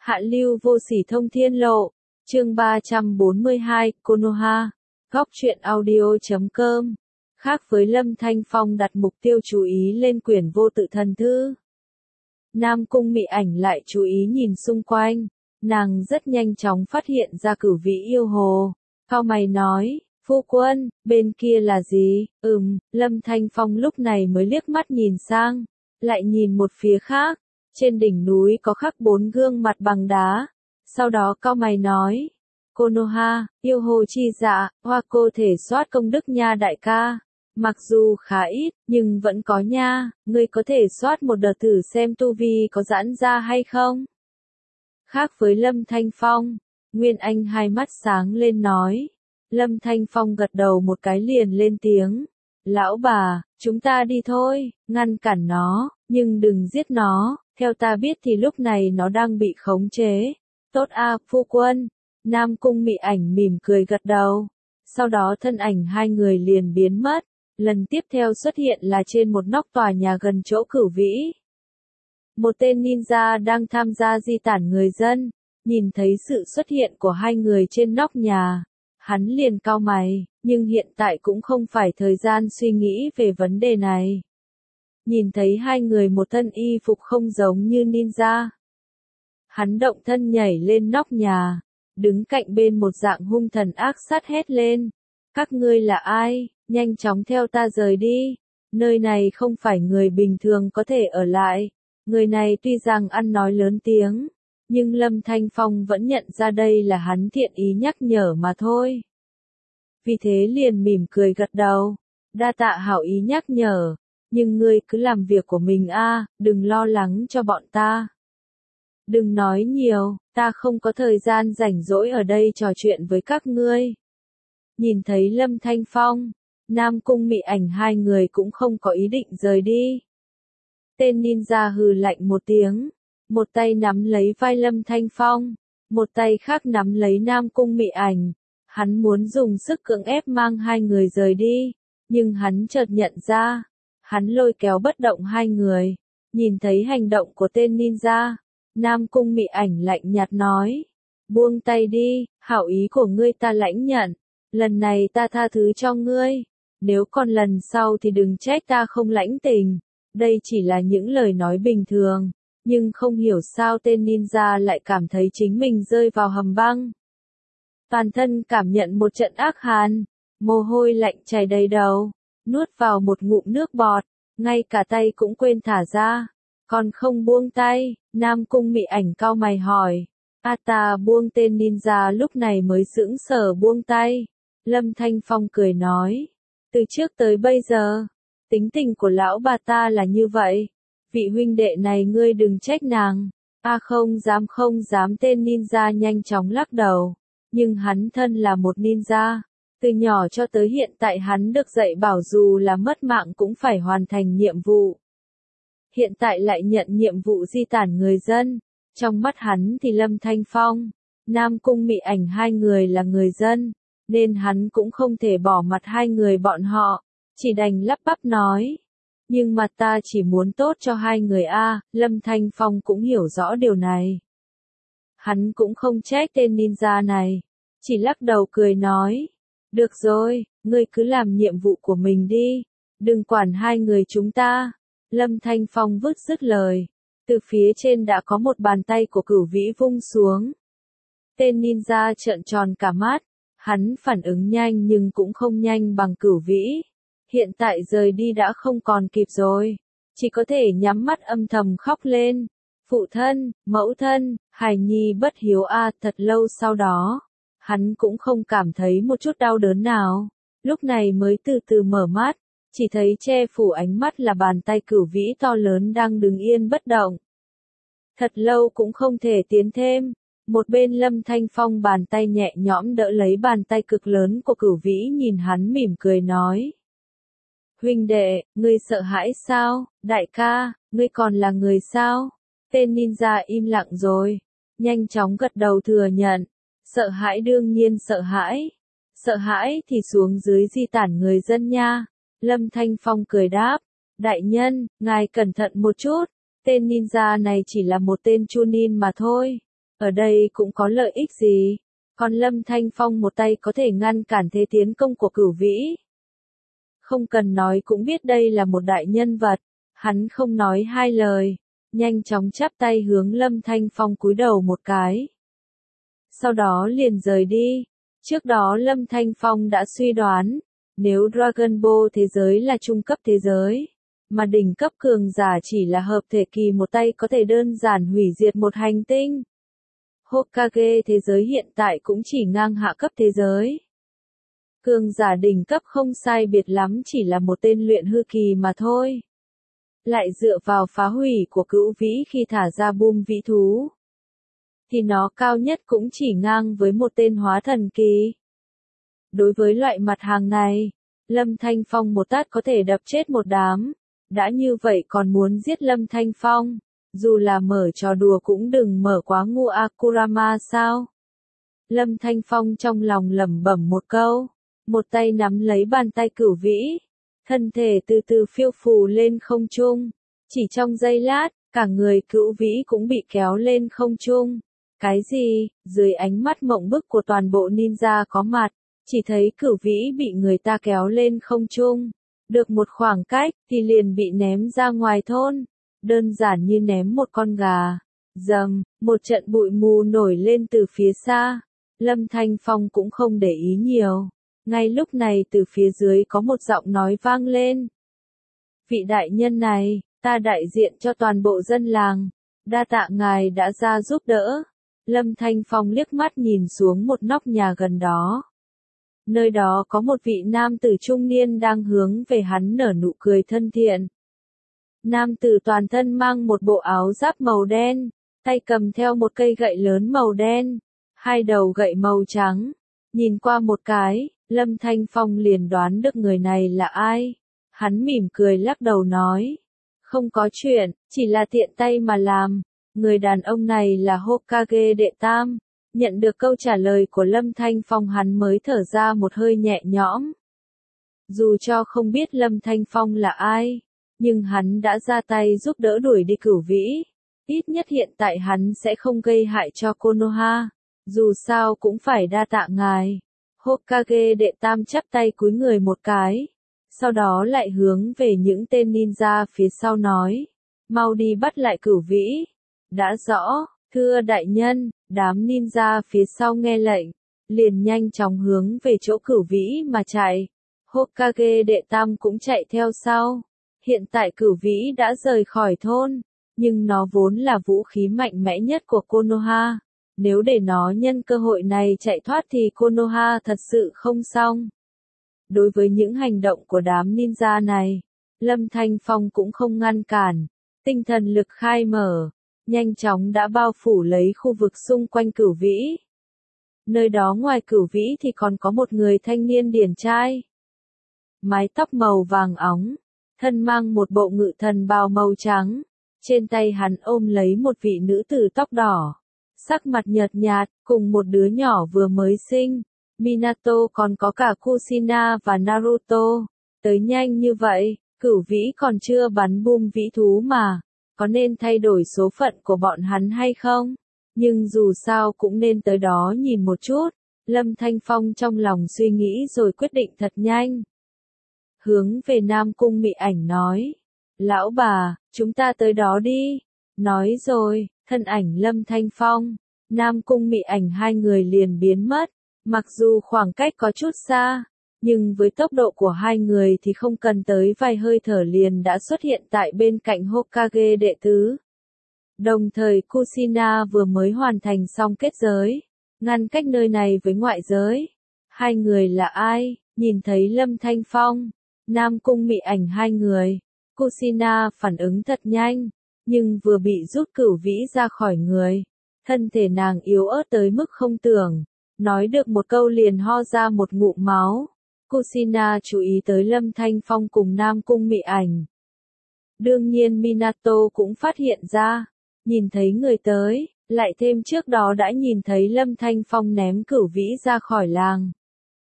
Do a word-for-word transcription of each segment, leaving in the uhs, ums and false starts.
Hạ lưu vô sỉ thông thiên lộ, chương ba trăm bốn mươi hai, Konoha, góc truyện audio chấm com. Khác với Lâm Thanh Phong đặt mục tiêu chú ý lên quyển vô tự thần thư, Nam Cung Mị Ảnh lại chú ý nhìn xung quanh, nàng rất nhanh chóng phát hiện ra Cửu Vĩ yêu hồ, cau mày nói, phu quân, bên kia là gì? Ừm, Lâm Thanh Phong lúc này mới liếc mắt nhìn sang, lại nhìn một phía khác, trên đỉnh núi có khắc bốn gương mặt bằng đá, sau đó cau mày nói, Konoha, yêu hồ chi dạ, hoa cô thể soát công đức nha đại ca. Mặc dù khá ít, nhưng vẫn có nha, ngươi có thể soát một đợt thử xem tu vi có giãn ra hay không? Khác với Lâm Thanh Phong, Nguyên Anh hai mắt sáng lên nói. Lâm Thanh Phong gật đầu một cái liền lên tiếng. Lão bà, chúng ta đi thôi, ngăn cản nó, nhưng đừng giết nó, theo ta biết thì lúc này nó đang bị khống chế. Tốt a, phu quân. Nam Cung Mị Ảnh mỉm cười gật đầu. Sau đó thân ảnh hai người liền biến mất. Lần tiếp theo xuất hiện là trên một nóc tòa nhà gần chỗ Cửu Vĩ. Một tên ninja đang tham gia di tản người dân, nhìn thấy sự xuất hiện của hai người trên nóc nhà, hắn liền cau mày, nhưng hiện tại cũng không phải thời gian suy nghĩ về vấn đề này. Nhìn thấy hai người một thân y phục không giống như ninja. Hắn động thân nhảy lên nóc nhà, đứng cạnh bên một dạng hung thần ác sát hét lên. Các ngươi là ai? Nhanh chóng theo ta rời đi, nơi này không phải người bình thường có thể ở lại. Người này tuy rằng ăn nói lớn tiếng, nhưng Lâm Thanh Phong vẫn nhận ra đây là hắn thiện ý nhắc nhở mà thôi. Vì thế liền mỉm cười gật đầu, đa tạ hảo ý nhắc nhở, nhưng ngươi cứ làm việc của mình a, đừng lo lắng cho bọn ta. Đừng nói nhiều, ta không có thời gian rảnh rỗi ở đây trò chuyện với các ngươi. Nhìn thấy Lâm Thanh Phong, Nam Cung Mị Ảnh hai người cũng không có ý định rời đi. Tên ninja hừ lạnh một tiếng, một tay nắm lấy vai Lâm Thanh Phong, một tay khác nắm lấy Nam Cung Mị Ảnh. Hắn muốn dùng sức cưỡng ép mang hai người rời đi, nhưng hắn chợt nhận ra, hắn lôi kéo bất động hai người. Nhìn thấy hành động của tên ninja, Nam Cung Mị Ảnh lạnh nhạt nói, buông tay đi, hảo ý của ngươi ta lãnh nhận, lần này ta tha thứ cho ngươi. Nếu còn lần sau thì đừng trách ta không lãnh tình. Đây chỉ là những lời nói bình thường, nhưng không hiểu sao tên ninja lại cảm thấy chính mình rơi vào hầm băng. Toàn thân cảm nhận một trận ác hàn, mồ hôi lạnh chảy đầy đầu, nuốt vào một ngụm nước bọt, ngay cả tay cũng quên thả ra. Còn không buông tay, Nam Cung Mị Ảnh cau mày hỏi. A ta buông, tên ninja lúc này mới sững sờ buông tay. Lâm Thanh Phong cười nói. Từ trước tới bây giờ, tính tình của lão bà ta là như vậy. Vị huynh đệ này ngươi đừng trách nàng. A không dám không dám, tên ninja nhanh chóng lắc đầu. Nhưng hắn thân là một ninja. Từ nhỏ cho tới hiện tại hắn được dạy bảo dù là mất mạng cũng phải hoàn thành nhiệm vụ. Hiện tại lại nhận nhiệm vụ di tản người dân. Trong mắt hắn thì Lâm Thanh Phong, Nam Cung Mị Ảnh hai người là người dân. Nên hắn cũng không thể bỏ mặt hai người bọn họ, chỉ đành lắp bắp nói. Nhưng mà ta chỉ muốn tốt cho hai người a. Lâm Thanh Phong cũng hiểu rõ điều này. Hắn cũng không trách tên ninja này, chỉ lắc đầu cười nói. Được rồi, ngươi cứ làm nhiệm vụ của mình đi, đừng quản hai người chúng ta. Lâm Thanh Phong vứt dứt lời, từ phía trên đã có một bàn tay của Cửu Vĩ vung xuống. Tên ninja trợn tròn cả mắt. Hắn phản ứng nhanh nhưng cũng không nhanh bằng Cửu Vĩ. Hiện tại rời đi đã không còn kịp rồi. Chỉ có thể nhắm mắt âm thầm khóc lên. Phụ thân, mẫu thân, hài nhi bất hiếu a. Thật lâu sau đó, hắn cũng không cảm thấy một chút đau đớn nào. Lúc này mới từ từ mở mắt, chỉ thấy che phủ ánh mắt là bàn tay Cửu Vĩ to lớn đang đứng yên bất động. Thật lâu cũng không thể tiến thêm. Một bên Lâm Thanh Phong bàn tay nhẹ nhõm đỡ lấy bàn tay cực lớn của Cửu Vĩ, nhìn hắn mỉm cười nói. Huynh đệ, ngươi sợ hãi sao? Đại ca, ngươi còn là người sao? Tên ninja im lặng rồi, nhanh chóng gật đầu thừa nhận. Sợ hãi, đương nhiên sợ hãi. Sợ hãi thì xuống dưới di tản người dân nha. Lâm Thanh Phong cười đáp. Đại nhân, ngài cẩn thận một chút. Tên ninja này chỉ là một tên chunin mà thôi. Ở đây cũng có lợi ích gì? Còn Lâm Thanh Phong một tay có thể ngăn cản thế tiến công của Cửu Vĩ. Không cần nói cũng biết đây là một đại nhân vật. Hắn không nói hai lời, nhanh chóng chắp tay hướng Lâm Thanh Phong cúi đầu một cái. Sau đó liền rời đi. Trước đó Lâm Thanh Phong đã suy đoán, nếu Dragon Ball thế giới là trung cấp thế giới, mà đỉnh cấp cường giả chỉ là hợp thể kỳ một tay có thể đơn giản hủy diệt một hành tinh. Hokage thế giới hiện tại cũng chỉ ngang hạ cấp thế giới. Cường giả đỉnh cấp không sai biệt lắm chỉ là một tên luyện hư kỳ mà thôi. Lại dựa vào phá hủy của Cửu Vĩ khi thả ra boom vĩ thú, thì nó cao nhất cũng chỉ ngang với một tên hóa thần kỳ. Đối với loại mặt hàng này, Lâm Thanh Phong một tát có thể đập chết một đám. Đã như vậy còn muốn giết Lâm Thanh Phong, dù là mở trò đùa cũng đừng mở quá ngu a Kurama sao. Lâm Thanh Phong trong lòng lẩm bẩm một câu, một tay nắm lấy bàn tay Cửu Vĩ, thân thể từ từ phiêu phù lên không trung. Chỉ trong giây lát, cả người Cửu Vĩ cũng bị kéo lên không trung. Cái gì? Dưới ánh mắt mộng bức của toàn bộ ninja có mặt, chỉ thấy Cửu Vĩ bị người ta kéo lên không trung. Được một khoảng cách, thì liền bị ném ra ngoài thôn. Đơn giản như ném một con gà. Dầm, một trận bụi mù nổi lên từ phía xa. Lâm Thanh Phong cũng không để ý nhiều. Ngay lúc này từ phía dưới có một giọng nói vang lên. Vị đại nhân này, ta đại diện cho toàn bộ dân làng. Đa tạ ngài đã ra giúp đỡ. Lâm Thanh Phong liếc mắt nhìn xuống một nóc nhà gần đó. Nơi đó có một vị nam tử trung niên đang hướng về hắn nở nụ cười thân thiện. Nam tử toàn thân mang một bộ áo giáp màu đen, tay cầm theo một cây gậy lớn màu đen, hai đầu gậy màu trắng. Nhìn qua một cái, Lâm Thanh Phong liền đoán được người này là ai. Hắn mỉm cười lắc đầu nói, không có chuyện, chỉ là tiện tay mà làm. Người đàn ông này là Hokage đệ tam. Nhận được câu trả lời của Lâm Thanh Phong hắn mới thở ra một hơi nhẹ nhõm. Dù cho không biết Lâm Thanh Phong là ai, nhưng hắn đã ra tay giúp đỡ đuổi đi Cửu Vĩ. Ít nhất hiện tại hắn sẽ không gây hại cho Konoha. Dù sao cũng phải đa tạ ngài. Hokage đệ tam chắp tay cúi người một cái. Sau đó lại hướng về những tên ninja phía sau nói. Mau đi bắt lại Cửu Vĩ. Đã rõ, thưa đại nhân. Đám ninja phía sau nghe lệnh, liền nhanh chóng hướng về chỗ Cửu Vĩ mà chạy. Hokage đệ tam cũng chạy theo sau. Hiện tại Cửu Vĩ đã rời khỏi thôn, nhưng nó vốn là vũ khí mạnh mẽ nhất của Konoha. Nếu để nó nhân cơ hội này chạy thoát thì Konoha thật sự không xong. Đối với những hành động của đám ninja này, Lâm Thanh Phong cũng không ngăn cản. Tinh thần lực khai mở, nhanh chóng đã bao phủ lấy khu vực xung quanh Cửu Vĩ. Nơi đó ngoài Cửu Vĩ thì còn có một người thanh niên điển trai. Mái tóc màu vàng óng, thân mang một bộ ngự thần bào màu trắng. Trên tay hắn ôm lấy một vị nữ tử tóc đỏ. Sắc mặt nhợt nhạt, cùng một đứa nhỏ vừa mới sinh. Minato còn có cả Kushina và Naruto. Tới nhanh như vậy, Cửu Vĩ còn chưa bắn boom vĩ thú mà. Có nên thay đổi số phận của bọn hắn hay không? Nhưng dù sao cũng nên tới đó nhìn một chút. Lâm Thanh Phong trong lòng suy nghĩ rồi quyết định thật nhanh. Hướng về Nam Cung Mị Ảnh nói. Lão bà, chúng ta tới đó đi. Nói rồi, thân ảnh Lâm Thanh Phong, Nam Cung Mị Ảnh hai người liền biến mất. Mặc dù khoảng cách có chút xa, nhưng với tốc độ của hai người thì không cần tới vài hơi thở liền đã xuất hiện tại bên cạnh Hokage đệ tứ. Đồng thời Kushina vừa mới hoàn thành xong kết giới, ngăn cách nơi này với ngoại giới. Hai người là ai? Nhìn thấy Lâm Thanh Phong, Nam Cung Mị Ảnh hai người, Kushina phản ứng thật nhanh, nhưng vừa bị rút Cửu Vĩ ra khỏi người. Thân thể nàng yếu ớt tới mức không tưởng, nói được một câu liền ho ra một ngụm máu. Kushina chú ý tới Lâm Thanh Phong cùng Nam Cung Mị Ảnh. Đương nhiên Minato cũng phát hiện ra, nhìn thấy người tới, lại thêm trước đó đã nhìn thấy Lâm Thanh Phong ném Cửu Vĩ ra khỏi làng.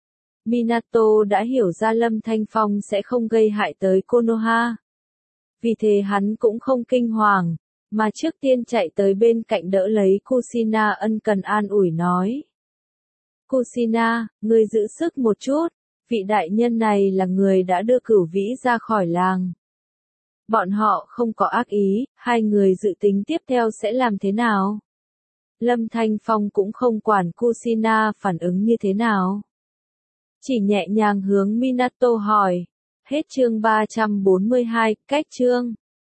Minato đã hiểu ra Lâm Thanh Phong sẽ không gây hại tới Konoha. Vì thế hắn cũng không kinh hoàng, mà trước tiên chạy tới bên cạnh đỡ lấy Kushina ân cần an ủi nói. Kushina, ngươi giữ sức một chút, vị đại nhân này là người đã đưa Cửu Vĩ ra khỏi làng. Bọn họ không có ác ý, hai người dự tính tiếp theo sẽ làm thế nào? Lâm Thanh Phong cũng không quản Kushina phản ứng như thế nào. Chỉ nhẹ nhàng hướng Minato hỏi. Hết chương ba trăm bốn mươi hai, cách chương.